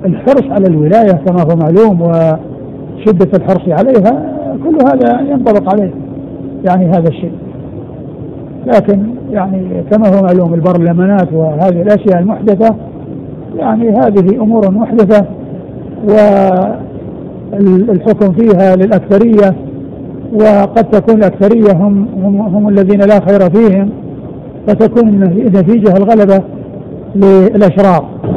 الحرص على الولاية كما هو معلوم وشدة الحرص عليها كل هذا ينطبق عليه يعني هذا الشيء. لكن يعني كما هو معلوم البرلمانات وهذه الأشياء المحدثة يعني هذه أمور محدثة والحكم فيها للأكثرية، وقد تكون الأكثرية هم الذين لا خير فيهم، فتكون النتيجة الغلبة للأشرار.